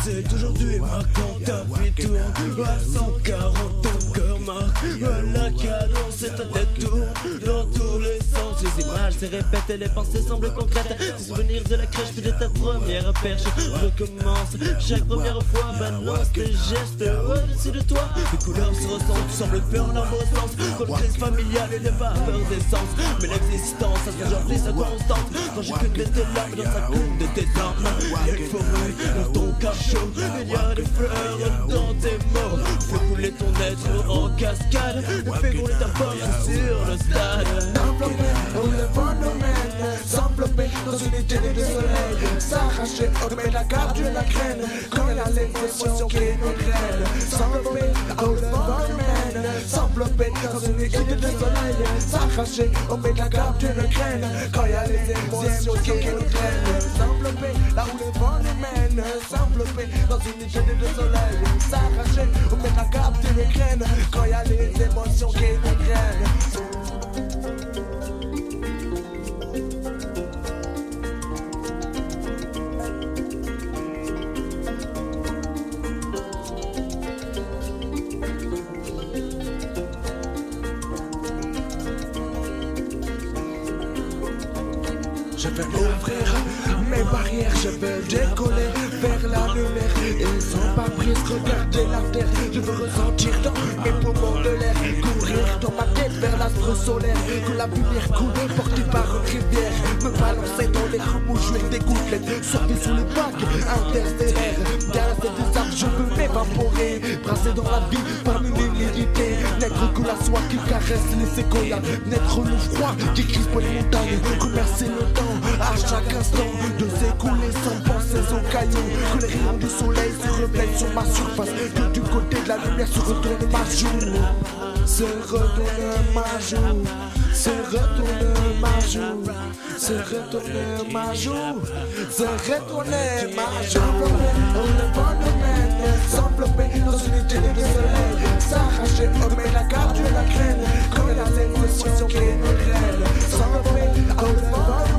C'est aujourd'hui ma quand ta vie tourne à 140, ton cœur marque à la cadence et ta tête tourne dans tous les sens. Les images se répètent et les pensées semblent concrètes. Tes souvenirs de la crèche puis de ta première perche recommence chaque première fois. Balance tes gestes au-dessus de toi. Les couleurs se ressentent, tu sembles peur dans vos sens. Comme crise familiale et de vapeur d'essence. Mais l'existence a toujours pris sa constante. Quand j'écoute de tes larmes dans sa coupe de tes armes. Il faut dans ton cachot, il y a des fleurs dans tes mots. Fais couler ton être en cascade. Fais rouler ta force sur le stade. Enveloppé dans le phénomène, s'envelopper dans une idée de soleil, s'arracher au mais la garde de la graine, quand il y a l'émotion qui nous graine. S'envelopper dans le phénomène, s'envelopper dans une idée de soleil, s'arracher au mais la garde de la graine, quand il y a les émotions qui nous graine. S'envelopper là où le vent nous mène, s'envelopper dans une idée de soleil, s'arracher au mais la garde de la graine, quand il y a les émotions qui nous graine. Je veux ouvrir mes barrières, je veux décoller vers la lumière et sans pas prise regarder la terre. Je veux ressentir dans mes poumons de l'air, courir dans ma tête vers l'astre solaire, que la lumière coule portée par une rivière, me balancer dans les remous, jouer des gouttelettes, surfer sous les vagues interstellaires. Gazer des arbres, je veux m'évaporer, brasser dans la vie parmi l'humidité, n'être que la soie qui caresse les séquoias, n'être le froid qui crispe les montagnes, commercer le temps à chaque instant, de s'écouler sans penser aux cailloux, que les rayons du soleil se reflètent sur ma surface, que du côté de la lumière se retourne ma joue, se retourne ma joue, se retourne ma joue, se retourne ma joue, se retourne ma joue. On le phénomène, s'envelopper dans une idée de soleil, s'arracher au mais la garde de la graine, comme la l'émotion qui nous graine, s'envelopper dans le